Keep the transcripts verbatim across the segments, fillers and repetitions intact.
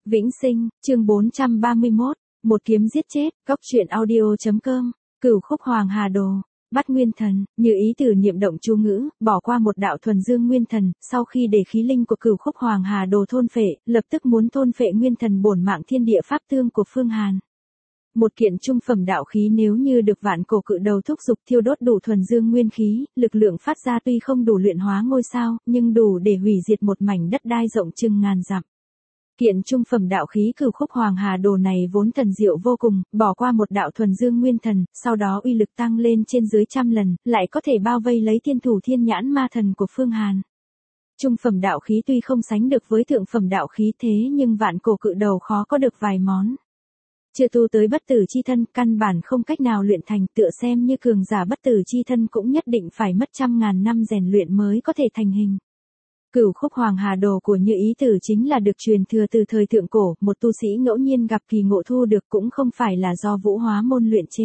Vĩnh Sinh, chương bốn trăm ba mươi mốt, một kiếm giết chết, góc truyện audio.com, Cửu Khúc Hoàng Hà Đồ, bắt nguyên thần, như ý từ niệm động chú ngữ, bỏ qua một đạo thuần dương nguyên thần, sau khi để khí linh của Cửu Khúc Hoàng Hà Đồ thôn phệ, lập tức muốn thôn phệ nguyên thần bổn mạng thiên địa pháp tương của Phương Hàn. Một kiện trung phẩm đạo khí nếu như được vạn cổ cự đầu thúc dục thiêu đốt đủ thuần dương nguyên khí, lực lượng phát ra tuy không đủ luyện hóa ngôi sao, nhưng đủ để hủy diệt một mảnh đất đai rộng chừng ngàn dặm. Kiện trung phẩm đạo khí Cửu Khúc Hoàng Hà Đồ này vốn thần diệu vô cùng, bỏ qua một đạo thuần dương nguyên thần, sau đó uy lực tăng lên trên dưới trăm lần, lại có thể bao vây lấy thiên thủ thiên nhãn ma thần của Phương Hàn. Trung phẩm đạo khí tuy không sánh được với thượng phẩm đạo khí thế nhưng vạn cổ cự đầu khó có được vài món. Chưa tu tới bất tử chi thân, căn bản không cách nào luyện thành, tựa xem như cường giả bất tử chi thân cũng nhất định phải mất trăm ngàn năm rèn luyện mới có thể thành hình. Cửu Khúc Hoàng Hà Đồ của Như Ý Tử chính là được truyền thừa từ thời thượng cổ, một tu sĩ ngẫu nhiên gặp kỳ ngộ thu được cũng không phải là do Vũ Hóa môn luyện chế.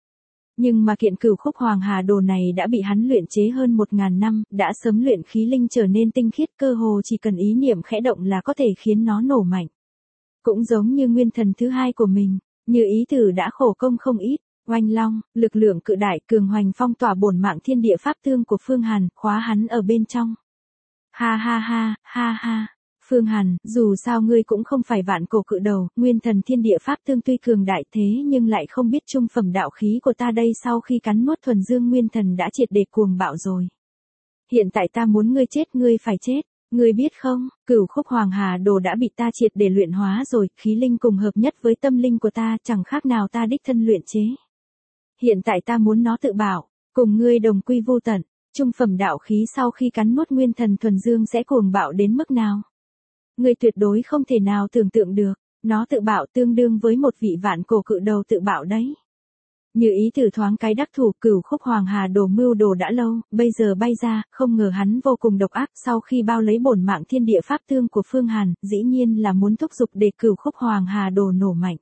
Nhưng mà kiện Cửu Khúc Hoàng Hà Đồ này đã bị hắn luyện chế hơn một ngàn năm, đã sớm luyện khí linh trở nên tinh khiết, cơ hồ chỉ cần ý niệm khẽ động là có thể khiến nó nổ mạnh. Cũng giống như nguyên thần thứ hai của mình, Như Ý Tử đã khổ công không ít. Oanh long, lực lượng cự đại cường hoành phong tỏa bổn mạng thiên địa pháp tương của Phương Hàn, khóa hắn ở bên trong. Ha ha ha, ha ha. Phương Hàn, dù sao ngươi cũng không phải vạn cổ cự đầu, nguyên thần thiên địa pháp tương tuy cường đại thế nhưng lại không biết trung phẩm đạo khí của ta đây sau khi cắn nuốt thuần dương nguyên thần đã triệt để cuồng bạo rồi. Hiện tại ta muốn ngươi chết, ngươi phải chết. Ngươi biết không, Cửu Khúc Hoàng Hà Đồ đã bị ta triệt để luyện hóa rồi, khí linh cùng hợp nhất với tâm linh của ta chẳng khác nào ta đích thân luyện chế. Hiện tại ta muốn nó tự bảo, cùng ngươi đồng quy vô tận. Trung phẩm đạo khí sau khi cắn nuốt nguyên thần thuần dương sẽ cuồng bạo đến mức nào? Ngươi tuyệt đối không thể nào tưởng tượng được, nó tự bạo tương đương với một vị vạn cổ cự đầu tự bạo đấy. Như Ý Tử thoáng cái đắc thủ, Cửu Khúc Hoàng Hà Đồ mưu đồ đã lâu, bây giờ bay ra, không ngờ hắn vô cùng độc ác, sau khi bao lấy bổn mạng thiên địa pháp tương của Phương Hàn, dĩ nhiên là muốn thúc giục để Cửu Khúc Hoàng Hà Đồ nổ mạnh.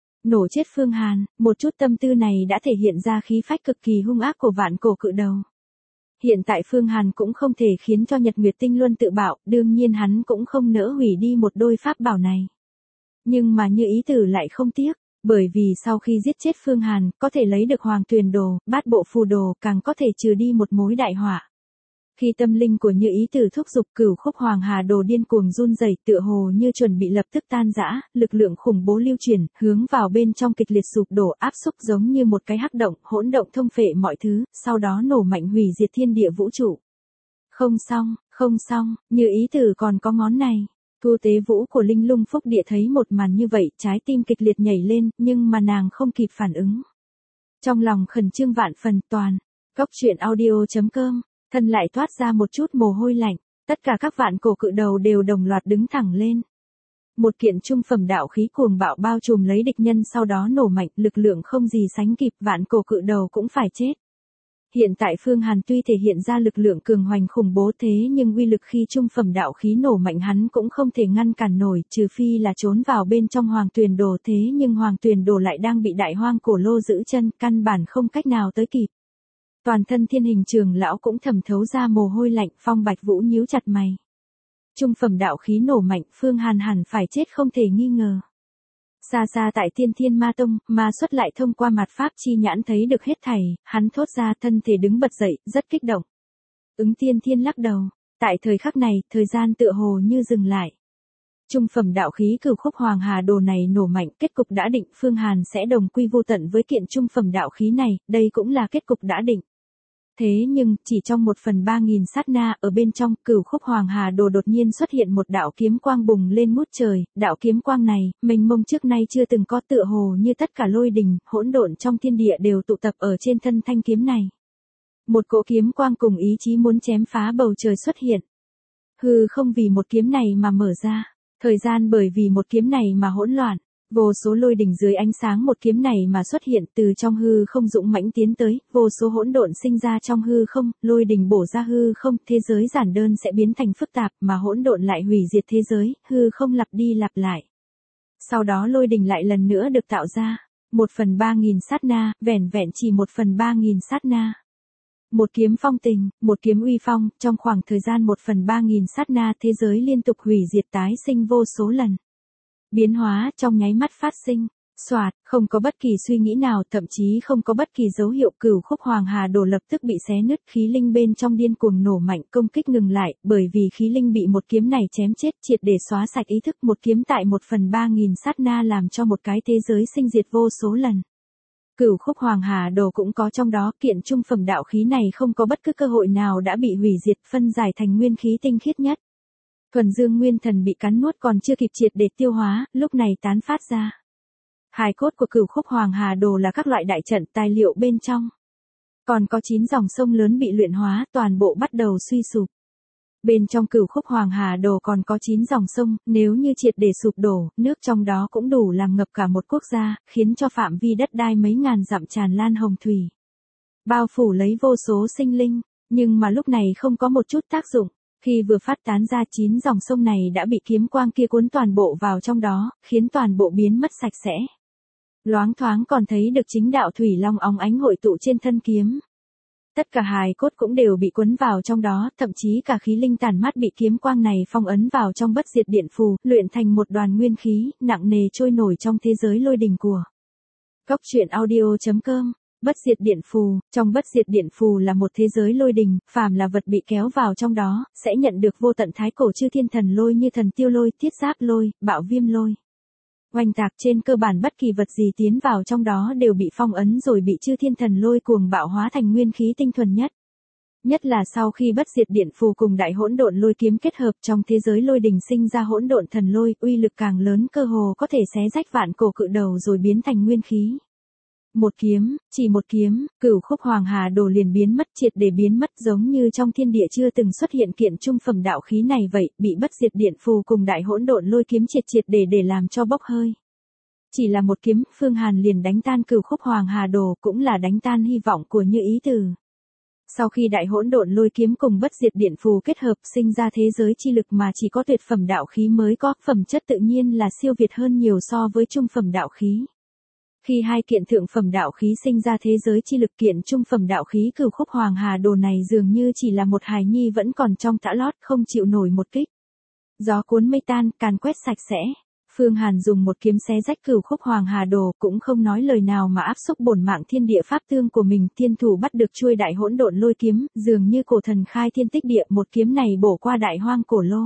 Nổ chết Phương Hàn, một chút tâm tư này đã thể hiện ra khí phách cực kỳ hung ác của vạn cổ cự đầu. Hiện tại Phương Hàn cũng không thể khiến cho Nhật Nguyệt Tinh Luân tự bạo, đương nhiên hắn cũng không nỡ hủy đi một đôi pháp bảo này. Nhưng mà Như Ý Tử lại không tiếc, bởi vì sau khi giết chết Phương Hàn, có thể lấy được Hoàng Tuyền Đồ, bát bộ phù đồ, càng có thể trừ đi một mối đại họa. Khi tâm linh của Như Ý Tử thúc giục, Cửu Khúc Hoàng Hà Đồ điên cuồng run rẩy, tựa hồ như chuẩn bị lập tức tan rã, lực lượng khủng bố lưu chuyển, hướng vào bên trong kịch liệt sụp đổ, áp xúc giống như một cái hắc động, hỗn động thông phệ mọi thứ, sau đó nổ mạnh hủy diệt thiên địa vũ trụ. Không xong, không xong, Như Ý Tử còn có ngón này. Thu Tế Vũ của Linh Lung Phúc Địa thấy một màn như vậy, trái tim kịch liệt nhảy lên, nhưng mà nàng không kịp phản ứng. Trong lòng khẩn trương vạn phần, toàn, góc truyện audio.com, thân lại thoát ra một chút mồ hôi lạnh, tất cả các vạn cổ cự đầu đều đồng loạt đứng thẳng lên. Một kiện trung phẩm đạo khí cuồng bạo bao trùm lấy địch nhân sau đó nổ mạnh, lực lượng không gì sánh kịp, vạn cổ cự đầu cũng phải chết. Hiện tại Phương Hàn tuy thể hiện ra lực lượng cường hoành khủng bố thế nhưng uy lực khi trung phẩm đạo khí nổ mạnh hắn cũng không thể ngăn cản nổi, trừ phi là trốn vào bên trong Hoàng Tuyền Đồ, thế nhưng Hoàng Tuyền Đồ lại đang bị đại hoang cổ lô giữ chân, căn bản không cách nào tới kịp. Toàn thân Thiên Hình Trường lão cũng thẩm thấu ra mồ hôi lạnh, Phong Bạch Vũ nhíu chặt mày. Trung phẩm đạo khí nổ mạnh, Phương Hàn hẳn phải chết không thể nghi ngờ. Xa xa tại Tiên Thiên Ma Tông, Ma Xuất lại thông qua mặt pháp chi nhãn thấy được hết thảy, hắn thốt ra thân thể đứng bật dậy, rất kích động. Ứng Tiên Thiên lắc đầu, tại thời khắc này, thời gian tựa hồ như dừng lại. Trung phẩm đạo khí Cửu Khúc Hoàng Hà Đồ này nổ mạnh, kết cục đã định, Phương Hàn sẽ đồng quy vô tận với kiện trung phẩm đạo khí này, đây cũng là kết cục đã định. Thế nhưng, chỉ trong một phần ba nghìn sát na, ở bên trong, Cửu Khúc Hoàng Hà Đồ đột nhiên xuất hiện một đạo kiếm quang bùng lên ngút trời, đạo kiếm quang này, mênh mông trước nay chưa từng có, tựa hồ như tất cả lôi đình, hỗn độn trong thiên địa đều tụ tập ở trên thân thanh kiếm này. Một cỗ kiếm quang cùng ý chí muốn chém phá bầu trời xuất hiện. Hư không vì một kiếm này mà mở ra, thời gian bởi vì một kiếm này mà hỗn loạn. Vô số lôi đỉnh dưới ánh sáng một kiếm này mà xuất hiện, từ trong hư không dũng mãnh tiến tới, vô số hỗn độn sinh ra trong hư không, lôi đỉnh bổ ra hư không, thế giới giản đơn sẽ biến thành phức tạp, mà hỗn độn lại hủy diệt thế giới, hư không lặp đi lặp lại. Sau đó lôi đỉnh lại lần nữa được tạo ra, một phần ba nghìn sát na, vẻn vẹn chỉ một phần ba nghìn sát na. Một kiếm phong tình, một kiếm uy phong, trong khoảng thời gian một phần ba nghìn sát na thế giới liên tục hủy diệt tái sinh vô số lần. Biến hóa trong nháy mắt phát sinh. Soạt, không có bất kỳ suy nghĩ nào, thậm chí không có bất kỳ dấu hiệu, cửu khúc hoàng hà đồ lập tức bị xé nứt, khí linh bên trong điên cuồng nổ mạnh, công kích ngừng lại, bởi vì khí linh bị một kiếm này chém chết, triệt để xóa sạch ý thức, một kiếm tại một phần ba nghìn sát na làm cho một cái thế giới sinh diệt vô số lần. Cửu khúc hoàng hà đồ cũng có trong đó, kiện trung phẩm đạo khí này không có bất cứ cơ hội nào đã bị hủy diệt, phân giải thành nguyên khí tinh khiết nhất. Thuần dương nguyên thần bị cắn nuốt còn chưa kịp triệt để tiêu hóa, lúc này tán phát ra. Hài cốt của cửu khúc hoàng hà đồ là các loại đại trận tài liệu bên trong. Còn có chín dòng sông lớn bị luyện hóa, toàn bộ bắt đầu suy sụp. Bên trong cửu khúc hoàng hà đồ còn có chín dòng sông, nếu như triệt để sụp đổ, nước trong đó cũng đủ làm ngập cả một quốc gia, khiến cho phạm vi đất đai mấy ngàn dặm tràn lan hồng thủy. Bao phủ lấy vô số sinh linh, nhưng mà lúc này không có một chút tác dụng. Khi vừa phát tán ra, chín dòng sông này đã bị kiếm quang kia cuốn toàn bộ vào trong đó, khiến toàn bộ biến mất sạch sẽ. Loáng thoáng còn thấy được chính đạo thủy long óng ánh hội tụ trên thân kiếm. Tất cả hài cốt cũng đều bị cuốn vào trong đó, thậm chí cả khí linh tàn mát bị kiếm quang này phong ấn vào trong bất diệt điện phù, luyện thành một đoàn nguyên khí, nặng nề trôi nổi trong thế giới lôi đình của. Cốc truyện audio chấm com. Bất diệt điện phù, trong bất diệt điện phù là một thế giới lôi đình, phàm là vật bị kéo vào trong đó, sẽ nhận được vô tận thái cổ chư thiên thần lôi như thần tiêu lôi, thiết giáp lôi, bạo viêm lôi. Oanh tạc, trên cơ bản bất kỳ vật gì tiến vào trong đó đều bị phong ấn rồi bị chư thiên thần lôi cuồng bạo hóa thành nguyên khí tinh thuần nhất. Nhất là sau khi bất diệt điện phù cùng đại hỗn độn lôi kiếm kết hợp, trong thế giới lôi đình sinh ra hỗn độn thần lôi, uy lực càng lớn, cơ hồ có thể xé rách vạn cổ cự đầu rồi biến thành nguyên khí. Một kiếm, chỉ một kiếm, cửu khúc hoàng hà đồ liền biến mất, triệt để biến mất, giống như trong thiên địa chưa từng xuất hiện kiện trung phẩm đạo khí này vậy, bị bất diệt điện phù cùng đại hỗn độn lôi kiếm triệt triệt để để làm cho bốc hơi. Chỉ là một kiếm, Phương Hàn liền đánh tan cửu khúc hoàng hà đồ, cũng là đánh tan hy vọng của Như Ý Tử. Sau khi đại hỗn độn lôi kiếm cùng bất diệt điện phù kết hợp, sinh ra thế giới chi lực mà chỉ có tuyệt phẩm đạo khí mới có, phẩm chất tự nhiên là siêu việt hơn nhiều so với trung phẩm đạo khí. Khi hai kiện thượng phẩm đạo khí sinh ra thế giới chi lực, kiện trung phẩm đạo khí cửu khúc hoàng hà đồ này dường như chỉ là một hài nhi vẫn còn trong tã lót, không chịu nổi một kích. Gió cuốn mây tan, càn quét sạch sẽ. Phương Hàn dùng một kiếm xé rách cửu khúc hoàng hà đồ, cũng không nói lời nào mà áp xúc bổn mạng thiên địa pháp tương của mình, thiên thủ bắt được chuôi đại hỗn độn lôi kiếm, dường như cổ thần khai thiên tích địa, một kiếm này bổ qua đại hoang cổ lô.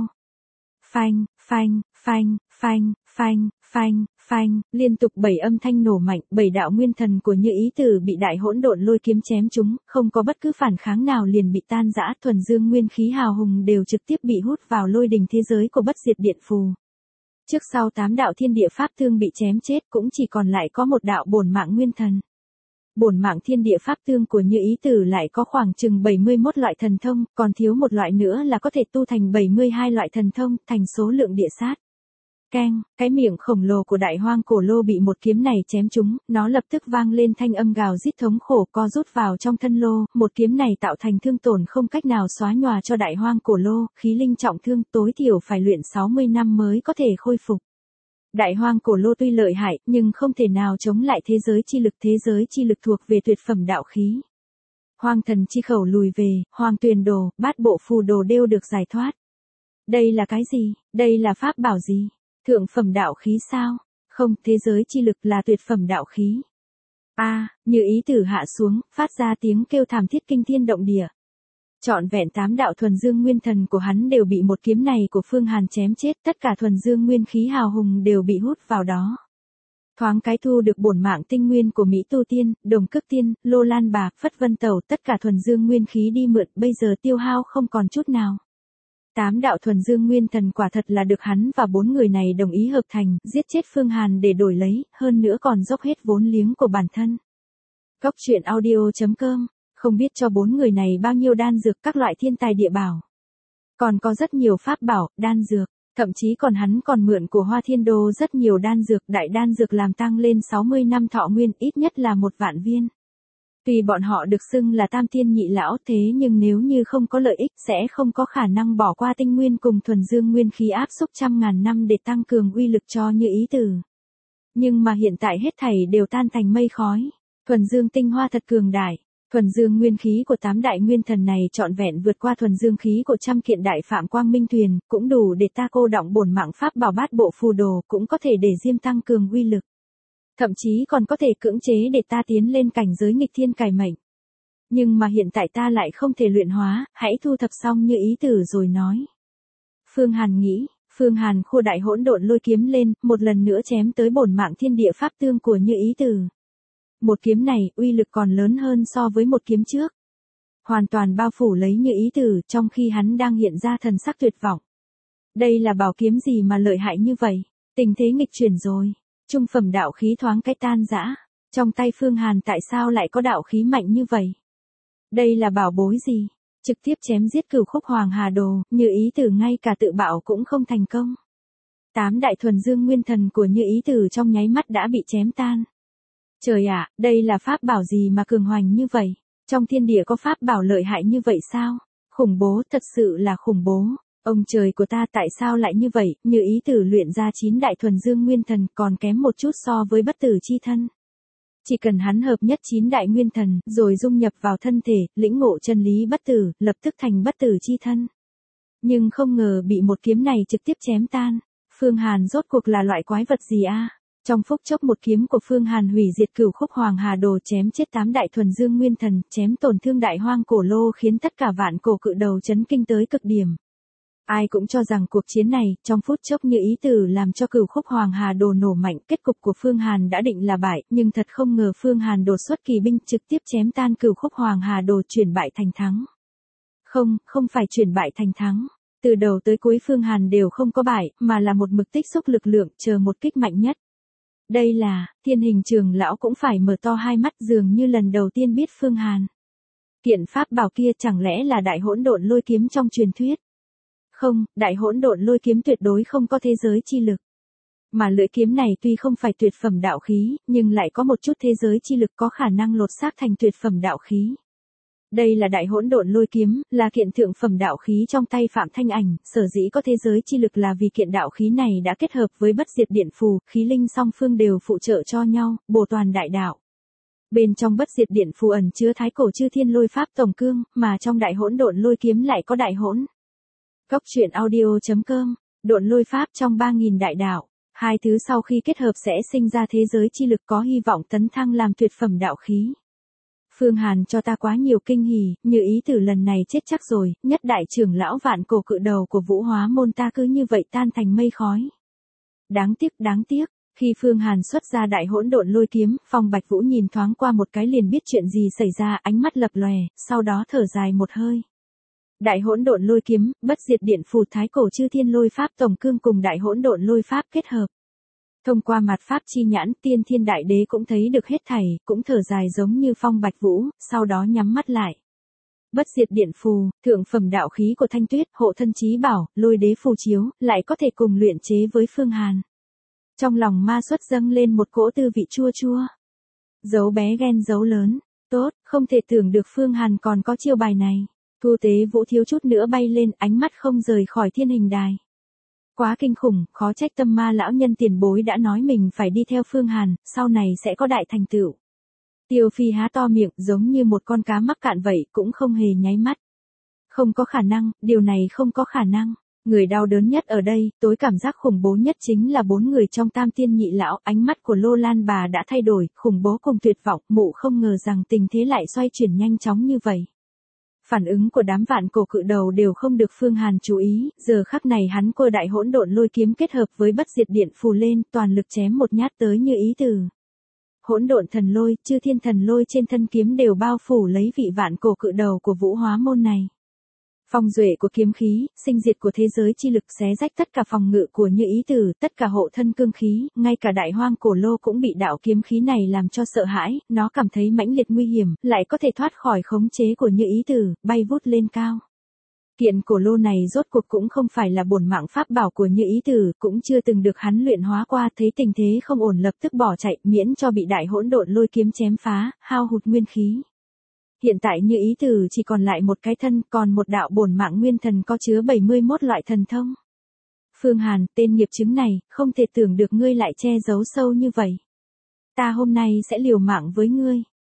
Phanh, phanh, phanh, phanh, phanh, phanh, phanh, liên tục bảy âm thanh nổ mạnh, bảy đạo nguyên thần của Như Ý Tử bị đại hỗn độn lôi kiếm chém trúng, không có bất cứ phản kháng nào liền bị tan rã, thuần dương nguyên khí hào hùng đều trực tiếp bị hút vào lôi đình thế giới của bất diệt điện phù. Trước sau tám đạo thiên địa pháp tương bị chém chết, cũng chỉ còn lại có một đạo bổn mạng nguyên thần. Bổn mạng thiên địa pháp tương của Như Ý Tử lại có khoảng chừng bảy mươi mốt loại thần thông, còn thiếu một loại nữa là có thể tu thành bảy mươi hai loại thần thông, thành số lượng địa sát. Keng, cái miệng khổng lồ của đại hoang cổ lô bị một kiếm này chém trúng, nó lập tức vang lên thanh âm gào rít thống khổ, co rút vào trong thân lô, một kiếm này tạo thành thương tổn không cách nào xóa nhòa cho đại hoang cổ lô, khí linh trọng thương, tối thiểu phải luyện sáu mươi năm mới có thể khôi phục. Đại hoang cổ lô tuy lợi hại, nhưng không thể nào chống lại thế giới chi lực, thế giới chi lực thuộc về tuyệt phẩm đạo khí. Hoang thần chi khẩu lùi về, hoang tuyền đồ, bát bộ phù đồ đều được giải thoát. Đây là cái gì? Đây là pháp bảo gì? Thượng phẩm đạo khí sao? Không, thế giới chi lực là tuyệt phẩm đạo khí. A, à, Như Ý Tử hạ xuống, phát ra tiếng kêu thảm thiết kinh thiên động địa. Trọn vẹn tám đạo thuần dương nguyên thần của hắn đều bị một kiếm này của Phương Hàn chém chết, tất cả thuần dương nguyên khí hào hùng đều bị hút vào đó. Thoáng cái thu được bổn mạng tinh nguyên của Mỹ Tu Tiên, Đồng Cước Tiên, Lô Lan Bà, Phất Vân Tẩu, tất cả thuần dương nguyên khí đi mượn, bây giờ tiêu hao không còn chút nào. Tám đạo thuần dương nguyên thần quả thật là được hắn và bốn người này đồng ý hợp thành, giết chết Phương Hàn để đổi lấy, hơn nữa còn dốc hết vốn liếng của bản thân. Cốc truyện audio chấm com, không biết cho bốn người này bao nhiêu đan dược, các loại thiên tài địa bảo. Còn có rất nhiều pháp bảo, đan dược, thậm chí còn hắn còn mượn của Hoa Thiên Đô rất nhiều đan dược, đại đan dược làm tăng lên sáu mươi năm thọ nguyên, ít nhất là một vạn viên. Tuy bọn họ được xưng là tam thiên nhị lão, thế nhưng nếu như không có lợi ích sẽ không có khả năng bỏ qua tinh nguyên cùng thuần dương nguyên khí áp xúc trăm ngàn năm để tăng cường uy lực cho Như Ý Tử. Nhưng mà hiện tại hết thảy đều tan thành mây khói, thuần dương tinh hoa thật cường đại, Thuần dương nguyên khí của tám đại nguyên thần này trọn vẹn vượt qua thuần dương khí của trăm kiện đại phạm quang minh thuyền, cũng đủ để ta cô động bổn mạng pháp bảo bát bộ phù đồ, cũng có thể để diêm tăng cường uy lực. Thậm chí còn có thể cưỡng chế để ta tiến lên cảnh giới nghịch thiên cải mệnh. Nhưng mà hiện tại ta lại không thể luyện hóa, hãy thu thập xong như ý tử rồi nói. Phương Hàn nghĩ, Phương Hàn khua đại hỗn độn lôi kiếm lên, một lần nữa chém tới bổn mạng thiên địa pháp tương của như ý tử. Một kiếm này, uy lực còn lớn hơn so với một kiếm trước. Hoàn toàn bao phủ lấy như ý tử, trong khi hắn đang hiện ra thần sắc tuyệt vọng. Đây là bảo kiếm gì mà lợi hại như vậy? Tình thế nghịch chuyển rồi. Trung phẩm đạo khí thoáng cái tan rã. Trong tay Phương Hàn tại sao lại có đạo khí mạnh như vậy? Đây là bảo bối gì? Trực tiếp chém giết Cửu Khúc Hoàng Hà Đồ, như ý tử ngay cả tự bạo cũng không thành công. Tám đại thuần dương nguyên thần của như ý tử trong nháy mắt đã bị chém tan. Trời ạ, đây là pháp bảo gì mà cường hoành như vậy? Trong thiên địa có pháp bảo lợi hại như vậy sao? Khủng bố, thật sự là khủng bố. Ông trời của ta tại sao lại như vậy? Như ý tử luyện ra chín đại thuần dương nguyên thần còn kém một chút so với bất tử chi thân. Chỉ cần hắn hợp nhất chín đại nguyên thần, rồi dung nhập vào thân thể, lĩnh ngộ chân lý bất tử, lập tức thành bất tử chi thân. Nhưng không ngờ bị một kiếm này trực tiếp chém tan. Phương Hàn rốt cuộc là loại quái vật gì a? Trong phút chốc một kiếm của Phương Hàn hủy diệt Cửu Khúc Hoàng Hà Đồ, chém chết tám đại thuần dương nguyên thần, chém tổn thương đại hoang cổ lô, khiến tất cả vạn cổ cự đầu chấn kinh tới cực điểm. Ai cũng cho rằng cuộc chiến này, trong phút chốc như ý tử làm cho Cửu Khúc Hoàng Hà Đồ nổ mạnh, kết cục của Phương Hàn đã định là bại, nhưng thật không ngờ Phương Hàn đột xuất kỳ binh, trực tiếp chém tan Cửu Khúc Hoàng Hà Đồ, chuyển bại thành thắng. Không, không phải chuyển bại thành thắng. Từ đầu tới cuối Phương Hàn đều không có bại, mà là một mực tích xúc lực lượng, chờ một kích mạnh nhất. Đây là, Thiên Hình Trường lão cũng phải mở to hai mắt, dường như lần đầu tiên biết Phương Hàn. Kiện pháp bảo kia chẳng lẽ là đại hỗn độn lôi kiếm trong truyền thuyết? Không, đại hỗn độn lôi kiếm tuyệt đối không có thế giới chi lực. Mà lưỡi kiếm này tuy không phải tuyệt phẩm đạo khí, nhưng lại có một chút thế giới chi lực, có khả năng lột xác thành tuyệt phẩm đạo khí. Đây là đại hỗn độn lôi kiếm, là kiện thượng phẩm đạo khí trong tay Phạm Thanh Ảnh, sở dĩ có thế giới chi lực là vì kiện đạo khí này đã kết hợp với bất diệt điện phù, khí linh song phương đều phụ trợ cho nhau, bổ toàn đại đạo. Bên trong bất diệt điện phù ẩn chứa thái cổ chư thiên lôi pháp tổng cương, mà trong đại hỗn độn lôi kiếm lại có đại hỗn. Cốc truyện audio chấm com, độn lôi pháp trong ba nghìn đại đạo, hai thứ sau khi kết hợp sẽ sinh ra thế giới chi lực có hy vọng tấn thăng làm tuyệt phẩm đạo khí. Phương Hàn cho ta quá nhiều kinh hỉ, như ý tử lần này chết chắc rồi, nhất đại trưởng lão vạn cổ cự đầu của Vũ Hóa môn ta cứ như vậy tan thành mây khói. Đáng tiếc, đáng tiếc, khi Phương Hàn xuất ra đại hỗn độn lôi kiếm, Phong Bạch Vũ nhìn thoáng qua một cái liền biết chuyện gì xảy ra, ánh mắt lập lòe, sau đó thở dài một hơi. Đại hỗn độn lôi kiếm, bất diệt điện phù, thái cổ chư thiên lôi pháp tổng cương cùng đại hỗn độn lôi pháp kết hợp. Thông qua mặt pháp chi nhãn, Tiên Thiên Đại Đế cũng thấy được hết thảy, cũng thở dài giống như Phong Bạch Vũ, sau đó nhắm mắt lại. Bất diệt điện phù, thượng phẩm đạo khí của Thanh Tuyết, hộ thân chí bảo, lôi đế phù chiếu, lại có thể cùng luyện chế với Phương Hàn. Trong lòng ma xuất dâng lên một cỗ tư vị chua chua. Dấu bé ghen dấu lớn, tốt, không thể tưởng được Phương Hàn còn có chiêu bài này. Thu Tế Vũ thiếu chút nữa bay lên, ánh mắt không rời khỏi thiên hình đài. Quá kinh khủng, khó trách Tâm Ma lão nhân tiền bối đã nói mình phải đi theo Phương Hàn, sau này sẽ có đại thành tựu. Tiêu Phi há to miệng, giống như một con cá mắc cạn vậy, cũng không hề nháy mắt. Không có khả năng, điều này không có khả năng. Người đau đớn nhất ở đây, tối cảm giác khủng bố nhất chính là bốn người trong Tam Tiên Nhị Lão, ánh mắt của Lô Lan bà đã thay đổi, khủng bố cùng tuyệt vọng, mụ không ngờ rằng tình thế lại xoay chuyển nhanh chóng như vậy. Phản ứng của đám vạn cổ cự đầu đều không được Phương Hàn chú ý, giờ khắc này hắn cô đại hỗn độn lôi kiếm kết hợp với bất diệt điện phù lên, toàn lực chém một nhát tới như ý tử. Hỗn độn thần lôi, chư thiên thần lôi trên thân kiếm đều bao phủ lấy vị vạn cổ cự đầu của Vũ Hóa môn này. Phong duệ của kiếm khí, sinh diệt của thế giới chi lực xé rách tất cả phòng ngự của như ý tử, tất cả hộ thân cương khí, ngay cả đại hoang cổ lô cũng bị đạo kiếm khí này làm cho sợ hãi, nó cảm thấy mãnh liệt nguy hiểm, lại có thể thoát khỏi khống chế của như ý tử, bay vút lên cao. Kiện cổ lô này rốt cuộc cũng không phải là bổn mạng pháp bảo của như ý tử, cũng chưa từng được hắn luyện hóa qua, thấy tình thế không ổn lập tức bỏ chạy, miễn cho bị đại hỗn độn lôi kiếm chém phá, hao hụt nguyên khí. Hiện tại như ý tử chỉ còn lại một cái thân, còn một đạo bổn mạng nguyên thần có chứa bảy mươi mốt loại thần thông. Phương Hàn, tên nghiệp chứng này, không thể tưởng được ngươi lại che giấu sâu như vậy. Ta hôm nay sẽ liều mạng với ngươi.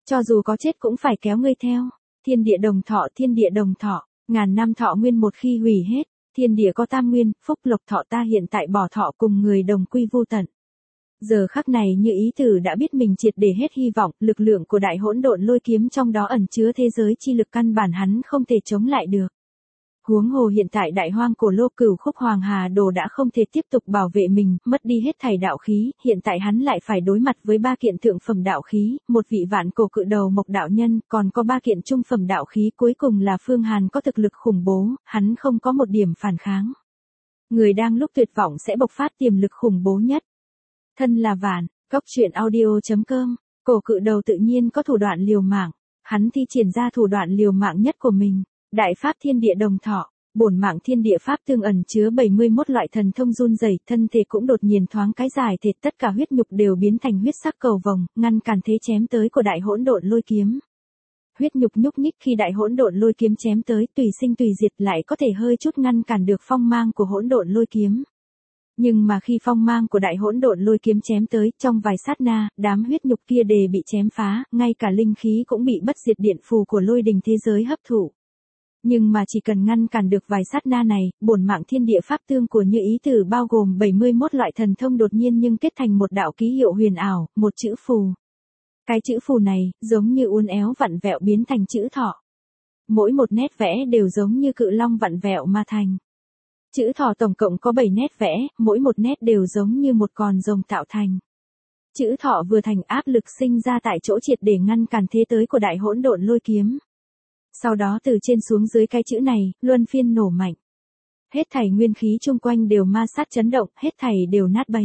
Cho dù có chết cũng phải kéo ngươi theo. Thiên địa đồng thọ, thiên địa đồng thọ, ngàn năm thọ nguyên một khi hủy hết, thiên địa có tam nguyên, phúc lộc thọ ta hiện tại bỏ thọ cùng người đồng quy vô tận. Giờ khắc này Như Ý Tử đã biết mình triệt để hết hy vọng, lực lượng của đại hỗn độn lôi kiếm trong đó ẩn chứa thế giới chi lực căn bản hắn không thể chống lại được. Huống hồ hiện tại đại hoang cổ lô Cửu Khúc Hoàng Hà Đồ đã không thể tiếp tục bảo vệ mình, mất đi hết thảy đạo khí, hiện tại hắn lại phải đối mặt với ba kiện thượng phẩm đạo khí, một vị vạn cổ cự đầu Mộc đạo nhân, còn có ba kiện trung phẩm đạo khí, cuối cùng là Phương Hàn có thực lực khủng bố, hắn không có một điểm phản kháng. Người đang lúc tuyệt vọng sẽ bộc phát tiềm lực khủng bố nhất. Thân là vạn, góc truyện audio.com, cổ cự đầu tự nhiên có thủ đoạn liều mạng, hắn thi triển ra thủ đoạn liều mạng nhất của mình. Đại pháp thiên địa đồng thọ, bổn mạng thiên địa pháp tương ẩn chứa bảy mươi mốt loại thần thông run rẩy, thân thể cũng đột nhiên thoáng cái giải thịt, tất cả huyết nhục đều biến thành huyết sắc cầu vồng, ngăn cản thế chém tới của đại hỗn độn lôi kiếm. Huyết nhục nhúc nhích khi đại hỗn độn lôi kiếm chém tới, tùy sinh tùy diệt, lại có thể hơi chút ngăn cản được phong mang của hỗn độn lôi kiếm. Nhưng mà khi phong mang của đại hỗn độn lôi kiếm chém tới, trong vài sát na, đám huyết nhục kia đều bị chém phá, ngay cả linh khí cũng bị bất diệt điện phù của lôi đình thế giới hấp thụ. Nhưng mà chỉ cần ngăn cản được vài sát na này, bổn mạng thiên địa pháp tương của Như Ý Tử bao gồm bảy mươi mốt loại thần thông đột nhiên nhưng kết thành một đạo ký hiệu huyền ảo, một chữ phù. Cái chữ phù này, giống như uốn éo vặn vẹo biến thành chữ thọ. Mỗi một nét vẽ đều giống như cự long vặn vẹo mà thành. Chữ thọ tổng cộng có bảy nét vẽ, mỗi một nét đều giống như một con rồng tạo thành. Chữ thọ vừa thành, áp lực sinh ra tại chỗ triệt để ngăn cản thế tới của đại hỗn độn lôi kiếm. Sau đó từ trên xuống dưới cái chữ này, luân phiên nổ mạnh. Hết thảy nguyên khí chung quanh đều ma sát chấn động, hết thảy đều nát bấy.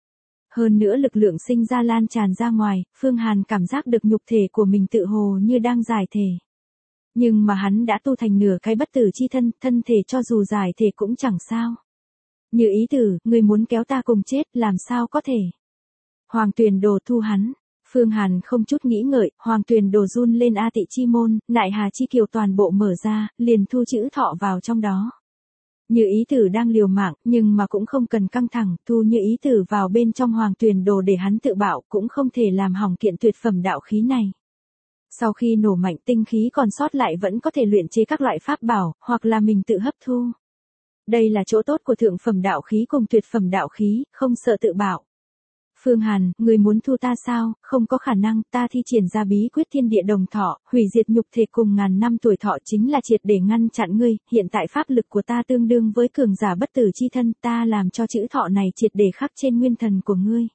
Hơn nữa lực lượng sinh ra lan tràn ra ngoài, Phương Hàn cảm giác được nhục thể của mình tự hồ như đang giải thể. Nhưng mà hắn đã tu thành nửa cái bất tử chi thân, thân thể cho dù giải thể cũng chẳng sao. Như Ý Tử, ngươi muốn kéo ta cùng chết, làm sao có thể. Hoàng Tuyền Đồ thu hắn. Phương Hàn không chút nghĩ ngợi, Hoàng Tuyền Đồ run lên A Tị Chi Môn, Nại Hà Chi Kiều toàn bộ mở ra, liền thu chữ thọ vào trong đó. Như Ý Tử đang liều mạng, nhưng mà cũng không cần căng thẳng, thu Như Ý Tử vào bên trong Hoàng Tuyền Đồ để hắn tự bạo, cũng không thể làm hỏng kiện tuyệt phẩm đạo khí này. Sau khi nổ mạnh, tinh khí còn sót lại vẫn có thể luyện chế các loại pháp bảo, hoặc là mình tự hấp thu. Đây là chỗ tốt của thượng phẩm đạo khí cùng tuyệt phẩm đạo khí, không sợ tự bạo. Phương Hàn, người muốn thu ta sao, không có khả năng, ta thi triển ra bí quyết thiên địa đồng thọ, hủy diệt nhục thể cùng ngàn năm tuổi thọ chính là triệt để ngăn chặn ngươi, hiện tại pháp lực của ta tương đương với cường giả bất tử chi thân, ta làm cho chữ thọ này triệt để khắc trên nguyên thần của ngươi.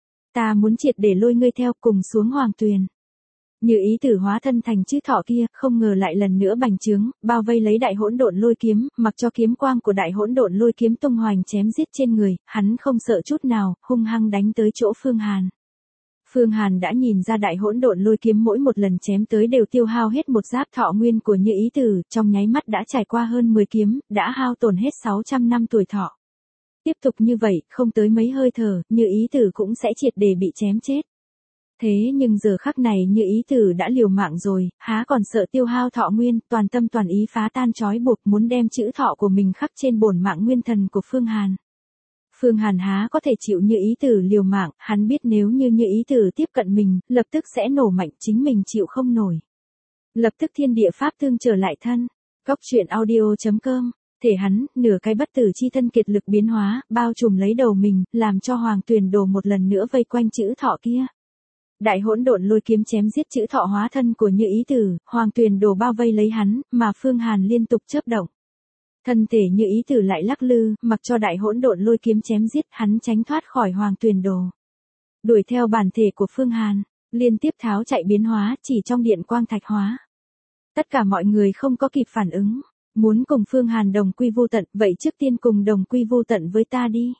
Ta muốn triệt để lôi ngươi theo cùng xuống hoàng tuyền. Như Ý Tử hóa thân thành chữ thọ kia, không ngờ lại lần nữa bành trướng, bao vây lấy đại hỗn độn lôi kiếm, mặc cho kiếm quang của đại hỗn độn lôi kiếm tung hoành chém giết trên người, hắn không sợ chút nào, hung hăng đánh tới chỗ Phương Hàn. Phương Hàn đã nhìn ra đại hỗn độn lôi kiếm mỗi một lần chém tới đều tiêu hao hết một giáp thọ nguyên của Như Ý Tử, trong nháy mắt đã trải qua hơn mười kiếm, đã hao tổn hết sáu trăm năm tuổi thọ. Tiếp tục như vậy, không tới mấy hơi thở, Như Ý Tử cũng sẽ triệt để bị chém chết. Thế nhưng giờ khắc này Như Ý Tử đã liều mạng rồi, há còn sợ tiêu hao thọ nguyên, toàn tâm toàn ý phá tan trói buộc, muốn đem chữ thọ của mình khắc trên bổn mạng nguyên thần của Phương Hàn. Phương Hàn há có thể chịu Như Ý Tử liều mạng, hắn biết nếu như Như Ý Tử tiếp cận mình, lập tức sẽ nổ mạnh, chính mình chịu không nổi. Lập tức thiên địa pháp tương trở lại thân. Góc truyện audio.com, thể hắn, nửa cái bất tử chi thân kiệt lực biến hóa, bao trùm lấy đầu mình, làm cho Hoàng Tuyền Đồ một lần nữa vây quanh chữ thọ kia. Đại hỗn độn lôi kiếm chém giết chữ thọ hóa thân của Như Ý Tử, Hoàng Tuyền Đồ bao vây lấy hắn, mà Phương Hàn liên tục chớp động. Thân thể Như Ý Tử lại lắc lư, mặc cho đại hỗn độn lôi kiếm chém giết, hắn tránh thoát khỏi Hoàng Tuyền Đồ. Đuổi theo bản thể của Phương Hàn, liên tiếp tháo chạy biến hóa, chỉ trong điện quang thạch hóa. Tất cả mọi người không có kịp phản ứng, muốn cùng Phương Hàn đồng quy vô tận, vậy trước tiên cùng đồng quy vô tận với ta đi.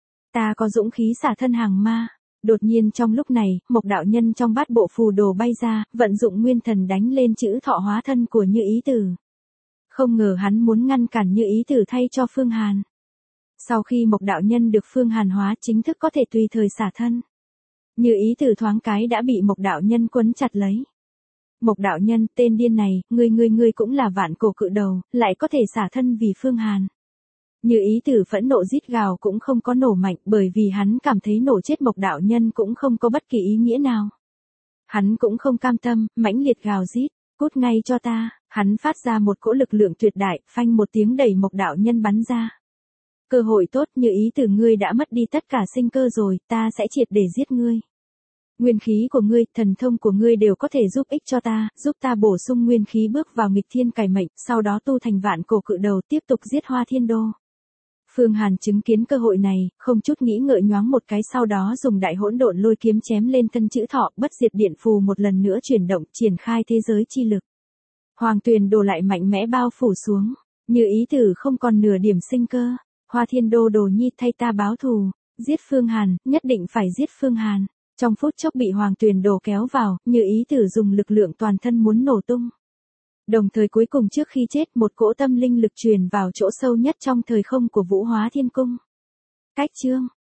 Ta có dũng khí xả thân hàng ma. Đột nhiên trong lúc này, Mộc đạo nhân trong bát bộ phù đồ bay ra, vận dụng nguyên thần đánh lên chữ thọ hóa thân của Như Ý Tử. Không ngờ hắn muốn ngăn cản Như Ý Tử thay cho Phương Hàn. Sau khi Mộc đạo nhân được Phương Hàn hóa chính thức có thể tùy thời xả thân. Như Ý Tử thoáng cái đã bị Mộc đạo nhân quấn chặt lấy. Mộc đạo nhân, tên điên này, ngươi ngươi ngươi cũng là vạn cổ cự đầu, lại có thể xả thân vì Phương Hàn. Như Ý Tử phẫn nộ rít gào cũng không có nổ mạnh, bởi vì hắn cảm thấy nổ chết Mộc đạo nhân cũng không có bất kỳ ý nghĩa nào. Hắn cũng không cam tâm, mãnh liệt gào rít, cút ngay cho ta, hắn phát ra một cỗ lực lượng tuyệt đại, phanh một tiếng đẩy Mộc đạo nhân bắn ra. Cơ hội tốt, Như Ý Tử ngươi đã mất đi tất cả sinh cơ rồi, ta sẽ triệt để giết ngươi. Nguyên khí của ngươi, thần thông của ngươi đều có thể giúp ích cho ta, giúp ta bổ sung nguyên khí bước vào nghịch thiên cải mệnh, sau đó tu thành vạn cổ cự đầu tiếp tục giết Hoa Thiên Đô. Phương Hàn chứng kiến cơ hội này, không chút nghĩ ngợi nhoáng một cái, sau đó dùng đại hỗn độn lôi kiếm chém lên thân chữ thọ, bất diệt điện phù một lần nữa chuyển động, triển khai thế giới chi lực. Hoàng Tuyền Đồ lại mạnh mẽ bao phủ xuống, Như Ý Tử không còn nửa điểm sinh cơ. Hoa Thiên Đô Đồ nhi, thay ta báo thù, giết Phương Hàn, nhất định phải giết Phương Hàn. Trong phút chốc bị Hoàng Tuyền Đồ kéo vào, Như Ý Tử dùng lực lượng toàn thân muốn nổ tung. Đồng thời cuối cùng trước khi chết, một cỗ tâm linh lực truyền vào chỗ sâu nhất trong thời không của Vũ Hóa Thiên Cung. Cách chương